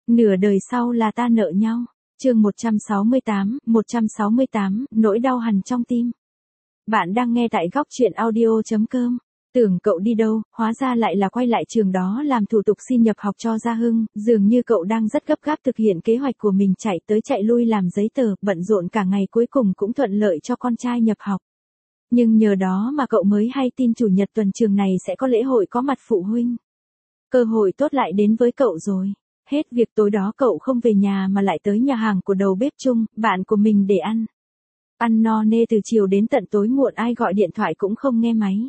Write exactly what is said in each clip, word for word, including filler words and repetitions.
Nửa đời sau là ta nợ nhau. Chương một trăm sáu mươi tám, một trăm sáu mươi tám, nỗi đau hằn trong tim. Bạn đang nghe tại góc truyện audio chấm com. Tưởng cậu đi đâu, hóa ra lại là quay lại trường đó làm thủ tục xin nhập học cho Gia Hưng, dường như cậu đang rất gấp gáp thực hiện kế hoạch của mình, chạy tới chạy lui làm giấy tờ, bận rộn cả ngày, cuối cùng cũng thuận lợi cho con trai nhập học. Nhưng nhờ đó mà cậu mới hay tin chủ nhật tuần trường này sẽ có lễ hội có mặt phụ huynh. Cơ hội tốt lại đến với cậu rồi. Hết việc tối đó cậu không về nhà mà lại tới nhà hàng của đầu bếp Trung, bạn của mình để ăn. Ăn no nê từ chiều đến tận tối muộn, ai gọi điện thoại cũng không nghe máy.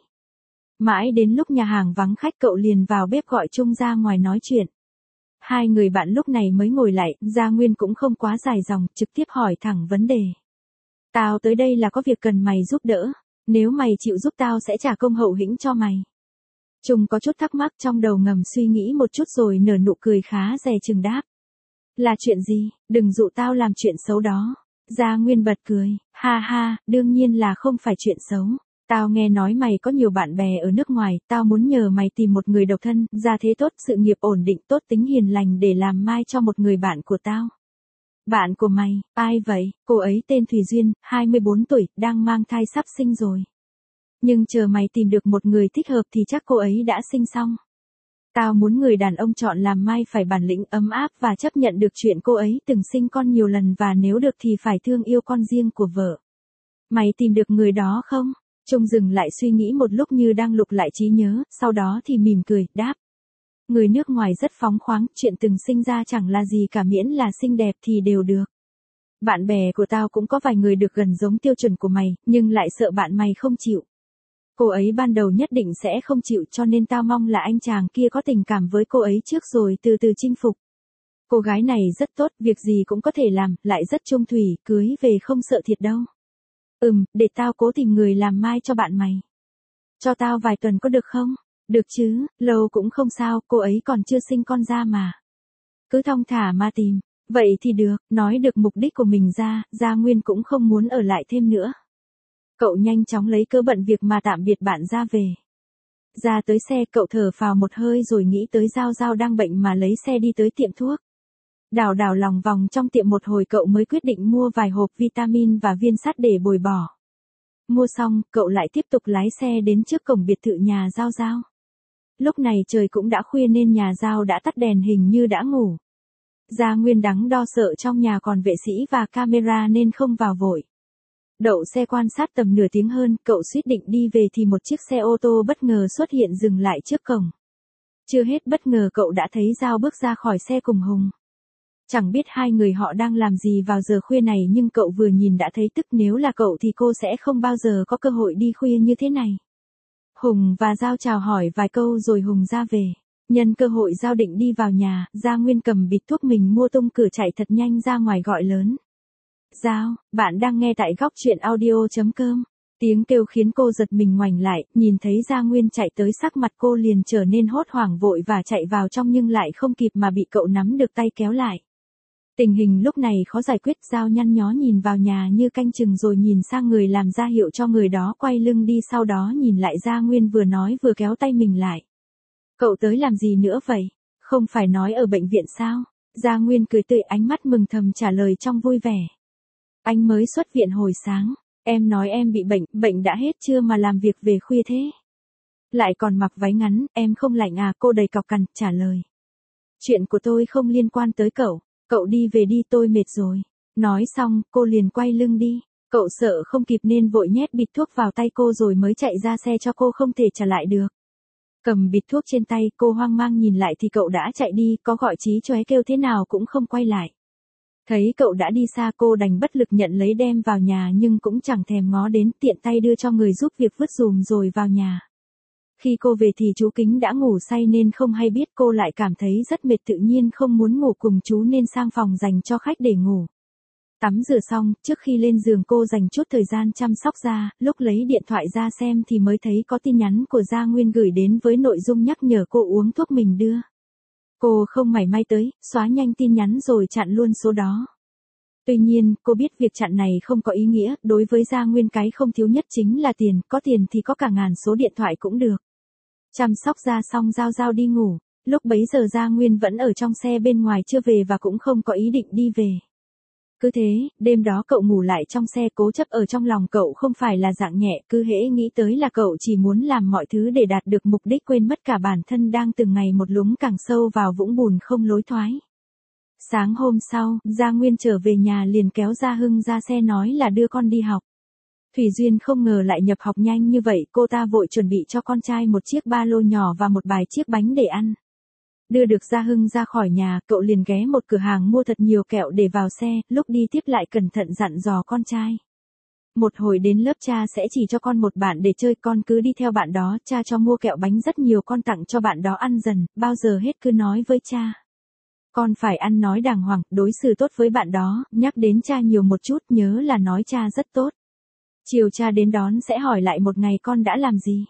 Mãi đến lúc nhà hàng vắng khách cậu liền vào bếp gọi Trung ra ngoài nói chuyện. Hai người bạn lúc này mới ngồi lại, Gia Nguyên cũng không quá dài dòng, trực tiếp hỏi thẳng vấn đề. Tao tới đây là có việc cần mày giúp đỡ, nếu mày chịu giúp tao sẽ trả công hậu hĩnh cho mày. Trung có chút thắc mắc, trong đầu ngầm suy nghĩ một chút rồi nở nụ cười khá dè chừng đáp. Là chuyện gì, đừng dụ tao làm chuyện xấu đó. Gia Nguyên bật cười, ha ha, đương nhiên là không phải chuyện xấu. Tao nghe nói mày có nhiều bạn bè ở nước ngoài, tao muốn nhờ mày tìm một người độc thân, gia thế tốt, sự nghiệp ổn định, tốt tính hiền lành để làm mai cho một người bạn của tao. Bạn của mày, ai vậy? Cô ấy tên Thùy Duyên, hai mươi bốn tuổi, đang mang thai sắp sinh rồi. Nhưng chờ mày tìm được một người thích hợp thì chắc cô ấy đã sinh xong. Tao muốn người đàn ông chọn làm mai phải bản lĩnh, ấm áp và chấp nhận được chuyện cô ấy từng sinh con nhiều lần, và nếu được thì phải thương yêu con riêng của vợ. Mày tìm được người đó không? Trung dừng lại suy nghĩ một lúc như đang lục lại trí nhớ, sau đó thì mỉm cười, đáp. Người nước ngoài rất phóng khoáng, chuyện từng sinh ra chẳng là gì cả, miễn là xinh đẹp thì đều được. Bạn bè của tao cũng có vài người được gần giống tiêu chuẩn của mày, nhưng lại sợ bạn mày không chịu. Cô ấy ban đầu nhất định sẽ không chịu, cho nên tao mong là anh chàng kia có tình cảm với cô ấy trước rồi từ từ chinh phục. Cô gái này rất tốt, việc gì cũng có thể làm, lại rất trung thủy, cưới về không sợ thiệt đâu. Ừm, để tao cố tìm người làm mai cho bạn mày. Cho tao vài tuần có được không? Được chứ, lâu cũng không sao, cô ấy còn chưa sinh con ra mà. Cứ thong thả mà tìm. Vậy thì được, nói được mục đích của mình ra, Gia Nguyên cũng không muốn ở lại thêm nữa. Cậu nhanh chóng lấy cớ bận việc mà tạm biệt bạn ra về. Ra tới xe cậu thở phào một hơi rồi nghĩ tới Giao Giao đang bệnh mà lấy xe đi tới tiệm thuốc. Đảo đảo lòng vòng trong tiệm một hồi cậu mới quyết định mua vài hộp vitamin và viên sắt để bồi bổ. Mua xong, cậu lại tiếp tục lái xe đến trước cổng biệt thự nhà Giao Giao. Lúc này trời cũng đã khuya nên nhà Giao đã tắt đèn, hình như đã ngủ. Gia Nguyên đắn đo sợ trong nhà còn vệ sĩ và camera nên không vào vội. Đậu xe quan sát tầm nửa tiếng hơn, cậu suýt định đi về thì một chiếc xe ô tô bất ngờ xuất hiện dừng lại trước cổng. Chưa hết bất ngờ cậu đã thấy Giao bước ra khỏi xe cùng Hùng. Chẳng biết hai người họ đang làm gì vào giờ khuya này, nhưng cậu vừa nhìn đã thấy tức, nếu là cậu thì cô sẽ không bao giờ có cơ hội đi khuya như thế này. Hùng và Giao chào hỏi vài câu rồi Hùng ra về. Nhân cơ hội Giao định đi vào nhà, Gia Nguyên cầm bịt thuốc mình mua tung cửa chạy thật nhanh ra ngoài gọi lớn. Giao, bạn đang nghe tại góc truyện audio chấm com. Tiếng kêu khiến cô giật mình ngoảnh lại, nhìn thấy Gia Nguyên chạy tới, sắc mặt cô liền trở nên hốt hoảng, vội và chạy vào trong nhưng lại không kịp mà bị cậu nắm được tay kéo lại. Tình hình lúc này khó giải quyết, Giao nhăn nhó nhìn vào nhà như canh chừng rồi nhìn sang người làm ra hiệu cho người đó quay lưng đi, sau đó nhìn lại Gia Nguyên vừa nói vừa kéo tay mình lại. Cậu tới làm gì nữa vậy? Không phải nói ở bệnh viện sao? Gia Nguyên cười tươi, ánh mắt mừng thầm trả lời trong vui vẻ. Anh mới xuất viện hồi sáng, em nói em bị bệnh, bệnh đã hết chưa mà làm việc về khuya thế? Lại còn mặc váy ngắn, em không lạnh à? Cô đầy cọc cằn, trả lời. Chuyện của tôi không liên quan tới cậu, cậu đi về đi, tôi mệt rồi. Nói xong, cô liền quay lưng đi, cậu sợ không kịp nên vội nhét bịt thuốc vào tay cô rồi mới chạy ra xe cho cô không thể trả lại được. Cầm bịt thuốc trên tay, cô hoang mang nhìn lại thì cậu đã chạy đi, có gọi chí chóe kêu thế nào cũng không quay lại. Thấy cậu đã đi xa, cô đành bất lực nhận lấy đem vào nhà nhưng cũng chẳng thèm ngó đến, tiện tay đưa cho người giúp việc vứt dùm rồi vào nhà. Khi cô về thì chú Kính đã ngủ say nên không hay biết, cô lại cảm thấy rất mệt, tự nhiên không muốn ngủ cùng chú nên sang phòng dành cho khách để ngủ. Tắm rửa xong, trước khi lên giường cô dành chút thời gian chăm sóc da, lúc lấy điện thoại ra xem thì mới thấy có tin nhắn của Gia Nguyên gửi đến với nội dung nhắc nhở cô uống thuốc mình đưa. Cô không mảy may tới, xóa nhanh tin nhắn rồi chặn luôn số đó. Tuy nhiên, cô biết việc chặn này không có ý nghĩa, đối với Gia Nguyên cái không thiếu nhất chính là tiền, có tiền thì có cả ngàn số điện thoại cũng được. Chăm sóc da xong Giao Giao đi ngủ. Lúc bấy giờ Gia Nguyên vẫn ở trong xe bên ngoài chưa về và cũng không có ý định đi về. Cứ thế, đêm đó cậu ngủ lại trong xe, cố chấp ở trong lòng cậu không phải là dạng nhẹ, cứ hễ nghĩ tới là cậu chỉ muốn làm mọi thứ để đạt được mục đích, quên mất cả bản thân đang từng ngày một lún càng sâu vào vũng bùn không lối thoái. Sáng hôm sau, Gia Nguyên trở về nhà liền kéo Gia Hưng ra xe nói là đưa con đi học. Thủy Duyên không ngờ lại nhập học nhanh như vậy, cô ta vội chuẩn bị cho con trai một chiếc ba lô nhỏ và một vài chiếc bánh để ăn. Đưa được Gia Hưng ra khỏi nhà, cậu liền ghé một cửa hàng mua thật nhiều kẹo để vào xe, lúc đi tiếp lại cẩn thận dặn dò con trai. Một hồi đến lớp cha sẽ chỉ cho con một bạn để chơi, con cứ đi theo bạn đó, cha cho mua kẹo bánh rất nhiều con tặng cho bạn đó ăn dần, bao giờ hết cứ nói với cha. Con phải ăn nói đàng hoàng, đối xử tốt với bạn đó, nhắc đến cha nhiều một chút, nhớ là nói cha rất tốt. Chiều cha đến đón sẽ hỏi lại một ngày con đã làm gì.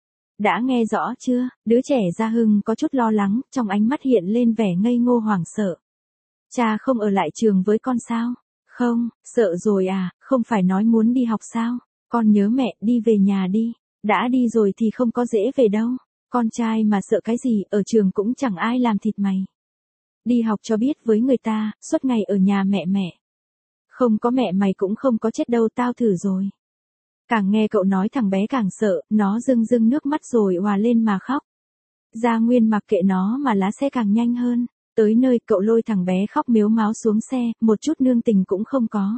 Đã nghe rõ chưa? Đứa trẻ Gia Hưng có chút lo lắng, trong ánh mắt hiện lên vẻ ngây ngô hoảng sợ. Cha không ở lại trường với con sao? Không, sợ rồi à, không phải nói muốn đi học sao? Con nhớ mẹ, đi về nhà đi. Đã đi rồi thì không có dễ về đâu. Con trai mà sợ cái gì, ở trường cũng chẳng ai làm thịt mày. Đi học cho biết với người ta, suốt ngày ở nhà mẹ mẹ. Không có mẹ mày cũng không có chết đâu, tao thử rồi. Càng nghe cậu nói thằng bé càng sợ, nó rưng rưng nước mắt rồi òa lên mà khóc. Gia Nguyên mặc kệ nó mà lái xe càng nhanh hơn. Tới nơi cậu lôi thằng bé khóc mếu máo xuống xe, một chút nương tình cũng không có.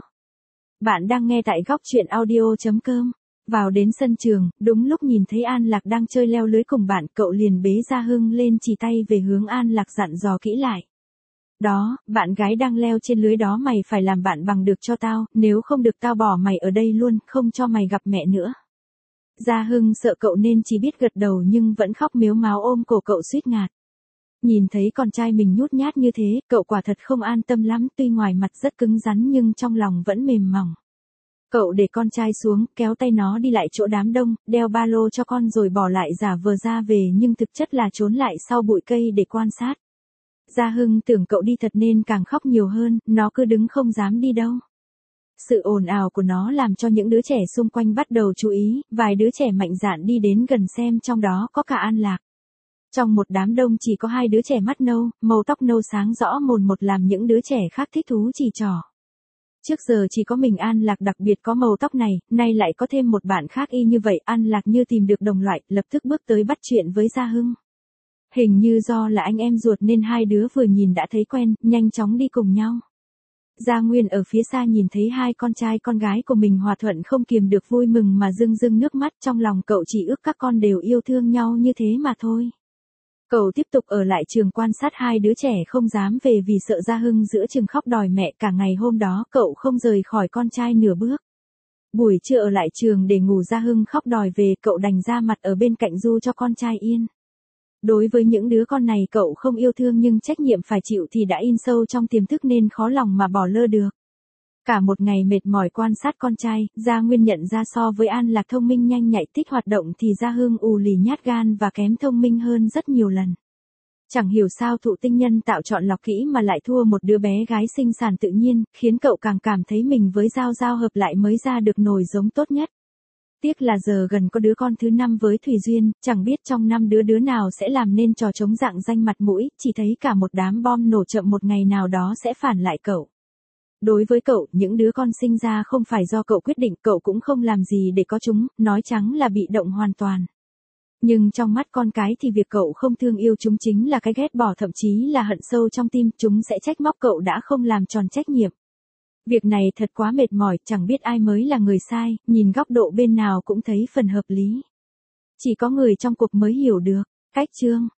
Bạn đang nghe tại góc truyện audio chấm com. Vào đến sân trường, đúng lúc nhìn thấy An Lạc đang chơi leo lưới cùng bạn, cậu liền bế Gia Hưng lên chỉ tay về hướng An Lạc dặn dò kỹ lại. Đó, bạn gái đang leo trên lưới đó mày phải làm bạn bằng được cho tao, nếu không được tao bỏ mày ở đây luôn, không cho mày gặp mẹ nữa. Gia Hưng sợ cậu nên chỉ biết gật đầu nhưng vẫn khóc mếu máo ôm cổ cậu suýt ngạt. Nhìn thấy con trai mình nhút nhát như thế, cậu quả thật không an tâm lắm, tuy ngoài mặt rất cứng rắn nhưng trong lòng vẫn mềm mỏng. Cậu để con trai xuống, kéo tay nó đi lại chỗ đám đông, đeo ba lô cho con rồi bỏ lại giả vờ ra về nhưng thực chất là trốn lại sau bụi cây để quan sát. Gia Hưng tưởng cậu đi thật nên càng khóc nhiều hơn, nó cứ đứng không dám đi đâu. Sự ồn ào của nó làm cho những đứa trẻ xung quanh bắt đầu chú ý, vài đứa trẻ mạnh dạn đi đến gần xem, trong đó có cả An Lạc. Trong một đám đông chỉ có hai đứa trẻ mắt nâu, màu tóc nâu sáng rõ mồn một làm những đứa trẻ khác thích thú chỉ trỏ. Trước giờ chỉ có mình An Lạc đặc biệt có màu tóc này, nay lại có thêm một bạn khác y như vậy, An Lạc như tìm được đồng loại, lập tức bước tới bắt chuyện với Gia Hưng. Hình như do là anh em ruột nên hai đứa vừa nhìn đã thấy quen, nhanh chóng đi cùng nhau. Gia Nguyên ở phía xa nhìn thấy hai con trai con gái của mình hòa thuận không kiềm được vui mừng mà rưng rưng nước mắt, trong lòng cậu chỉ ước các con đều yêu thương nhau như thế mà thôi. Cậu tiếp tục ở lại trường quan sát hai đứa trẻ không dám về vì sợ Gia Hưng giữa trường khóc đòi mẹ, cả ngày hôm đó cậu không rời khỏi con trai nửa bước. Buổi trưa ở lại trường để ngủ, Gia Hưng khóc đòi về, cậu đành ra mặt ở bên cạnh du cho con trai yên. Đối với những đứa con này cậu không yêu thương nhưng trách nhiệm phải chịu thì đã in sâu trong tiềm thức nên khó lòng mà bỏ lơ được. Cả một ngày mệt mỏi quan sát con trai, Gia Nguyên nhận ra so với An Lạc thông minh nhanh nhạy thích hoạt động thì Gia Hưng ù lì nhát gan và kém thông minh hơn rất nhiều lần. Chẳng hiểu sao thụ tinh nhân tạo chọn lọc kỹ mà lại thua một đứa bé gái sinh sản tự nhiên, khiến cậu càng cảm thấy mình với Giao Giao hợp lại mới ra được nồi giống tốt nhất. Tiếc là giờ gần có đứa con thứ năm với Thủy Duyên, chẳng biết trong năm đứa đứa nào sẽ làm nên trò chống dạng danh mặt mũi, chỉ thấy cả một đám bom nổ chậm một ngày nào đó sẽ phản lại cậu. Đối với cậu, những đứa con sinh ra không phải do cậu quyết định, cậu cũng không làm gì để có chúng, nói trắng là bị động hoàn toàn. Nhưng trong mắt con cái thì việc cậu không thương yêu chúng chính là cái ghét bỏ, thậm chí là hận sâu trong tim, chúng sẽ trách móc cậu đã không làm tròn trách nhiệm. Việc này thật quá mệt mỏi, chẳng biết ai mới là người sai, nhìn góc độ bên nào cũng thấy phần hợp lý. Chỉ có người trong cuộc mới hiểu được. Cách chương